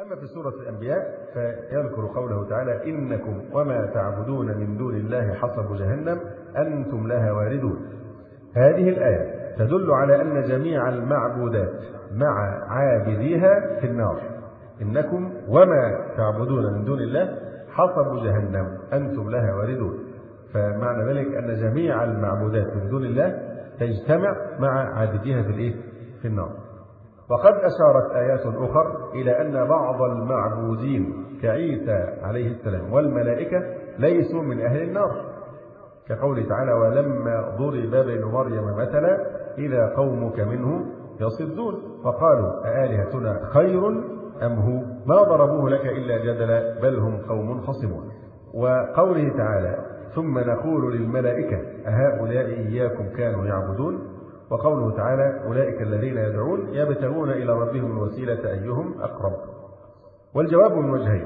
أما في سورة الأنبياء فيذكر قوله تعالى: إنكم وما تعبدون من دون الله حصب جهنم أنتم لها واردون. هذه الآية تدل على أن جميع المعبودات مع عابديها في النار. إنكم وما تعبدون من دون الله حصب جهنم أنتم لها واردون. فمعنى ذلك أن جميع المعبودات من دون الله تجتمع مع عابديها في النار. وقد أشارت آيات أخرى إلى أن بعض المعبودين كعيسى عليه السلام والملائكة ليسوا من أهل النار، كقوله تعالى: ولما ضرب ابن مريم مثلا إذا قومك منه يصدون وقالوا أآلهتنا خير أم هو ما ضربوه لك إلا جدلا بل هم قوم خصمون. وقوله تعالى: ثم نقول للملائكة أهؤلاء إياكم كانوا يعبدون. وقوله تعالى: أولئك الذين يدعون يبتغون إلى ربهم الوسيلة أيهم أقرب. والجواب من وجهين: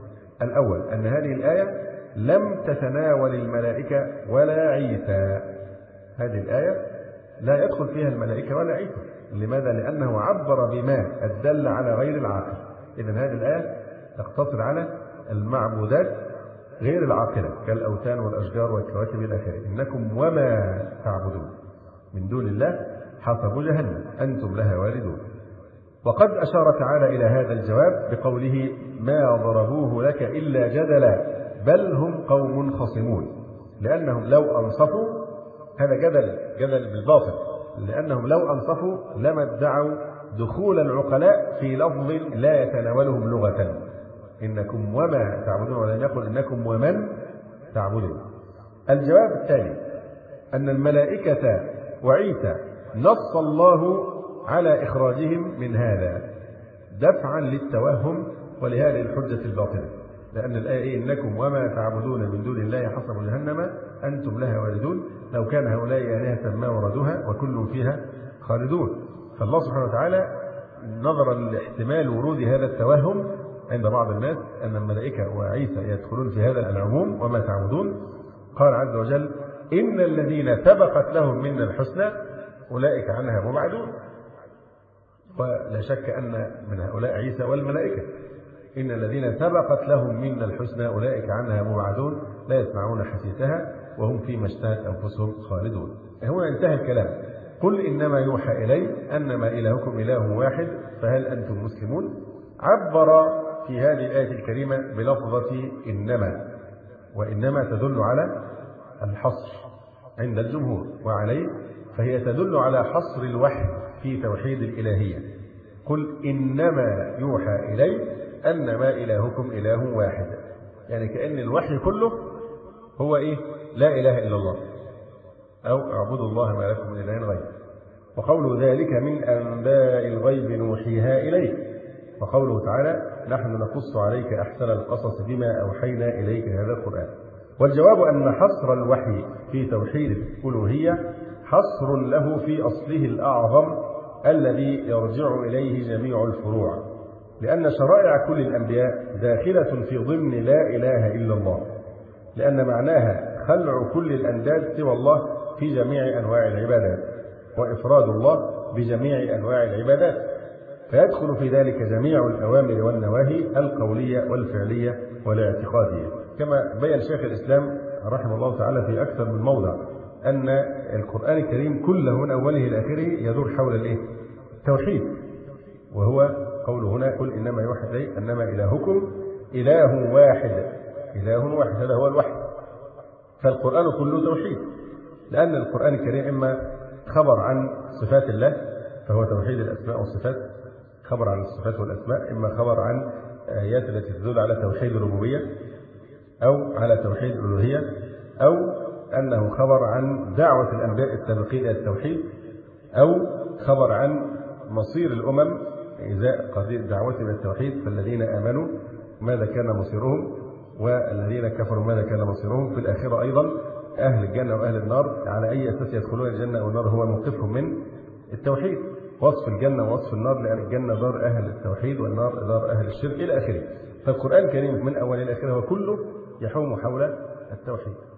الأول أن هذه الآية لم تتناول الملائكة ولا عيسى. هذه الآية لا يدخل فيها الملائكة ولا عيسى. لماذا؟ لأنه عبر بما الدل على غير العاقل. إذن هذه الآية تقتصر على المعبودات غير العاقلة كالأوثان والأشجار والكواكب إلى آخره. إنكم وما تعبدون من دون الله حصب جهنم أنتم لها واردون. وقد أشار تعالى إلى هذا الجواب بقوله: ما ضربوه لك إلا جدلا بل هم قوم خصمون. لأنهم لو أنصفوا، هذا جدل بالباطل، لأنهم لو أنصفوا لما ادعوا دخول العقلاء في لفظ لا يتناولهم لغة. إنكم وما تعبدون، ولم يقل إنكم ومن تعبدون. الجواب الثاني أن الملائكة وعيسى نص الله على إخراجهم من هذا دفعا للتوهم ولهذه الحجة الباطلة. لأن الآية: إنكم وما تعبدون من دون الله حصب جهنم أنتم لها واردون. لو كان هؤلاء آلهة ما وردوها وكل فيها خالدون. فالله سبحانه وتعالى نظرا لاحتمال ورود هذا التوهم عند بعض الناس أن الملائكة وعيسى يدخلون في هذا العموم وما تعبدون، قال عز وجل: إن الذين سبقت لهم منا الحسنى أولئك عنها مبعدون. ولا شك أن من هؤلاء عيسى والملائكة. إن الذين سبقت لهم منا الحسنى أولئك عنها مبعدون لا يسمعون حسيسها وهم فيما اشتهت أنفسهم خالدون. هنا انتهى الكلام. قل إنما يوحى إلي أنما إلهكم إله واحد فهل أنتم مسلمون. عبر في هذه الآية الكريمة بلفظة إنما، وإنما تدل على الحصر عند الجمهور، وعليه فهي تدل على حصر الوحي في توحيد الإلهية. قل إنما يوحى إلي أنما إلهكم إله واحد، يعني كأن الوحي كله هو لا إله إلا الله، أو اعبدوا الله ما لكم من إله غيره. وقوله: ذلك من أنباء الغيب نوحيها إليك. وقوله تعالى: نحن نقص عليك أحسن القصص بما أوحينا إليك هذا القرآن. والجواب أن حصر الوحي في توحيد الألوهية حصر له في أصله الأعظم الذي يرجع إليه جميع الفروع، لأن شرائع كل الأنبياء داخلة في ضمن لا إله إلا الله، لأن معناها خلع كل الأنداد سوى الله في جميع أنواع العبادات، وإفراد الله بجميع أنواع العبادات، فيدخل في ذلك جميع الأوامر والنواهي القولية والفعلية والاعتقادية. كما بين شيخ الإسلام رحمه الله تعالى في أكثر من موضع أن القرآن الكريم كله من أوله إلى آخره يدور حول التوحيد. وهو قوله هنا: قل إنما يوحى إلي أنما إلهكم إله واحد. إله واحد، هذا هو الوحي. فالقرآن كله توحيد، لأن القرآن الكريم إما خبر عن صفات الله فهو توحيد الأسماء والصفات، خبر عن الصفات والأسماء، إما خبر عن آيات التي تدل على توحيد الربوبية أو على توحيد الألوهية، أو أنه خبر عن دعوة الأنبياء السابقين إلى التوحيد، أو خبر عن مصير الأمم إزاء قضية دعوتهم إلى التوحيد. فالذين آمنوا ماذا كان مصيرهم، والذين كفروا ماذا كان مصيرهم. في الآخرة أيضا أهل الجنة وأهل النار على أي أساس يدخلون الجنة أو النار هو موقفهم من التوحيد. وصف الجنة ووصف النار، لأن الجنة دار أهل التوحيد والنار دار أهل الشرك إلى آخره. فالقرآن الكريم من أول إلى آخره وكله يحوم حول التوحيد.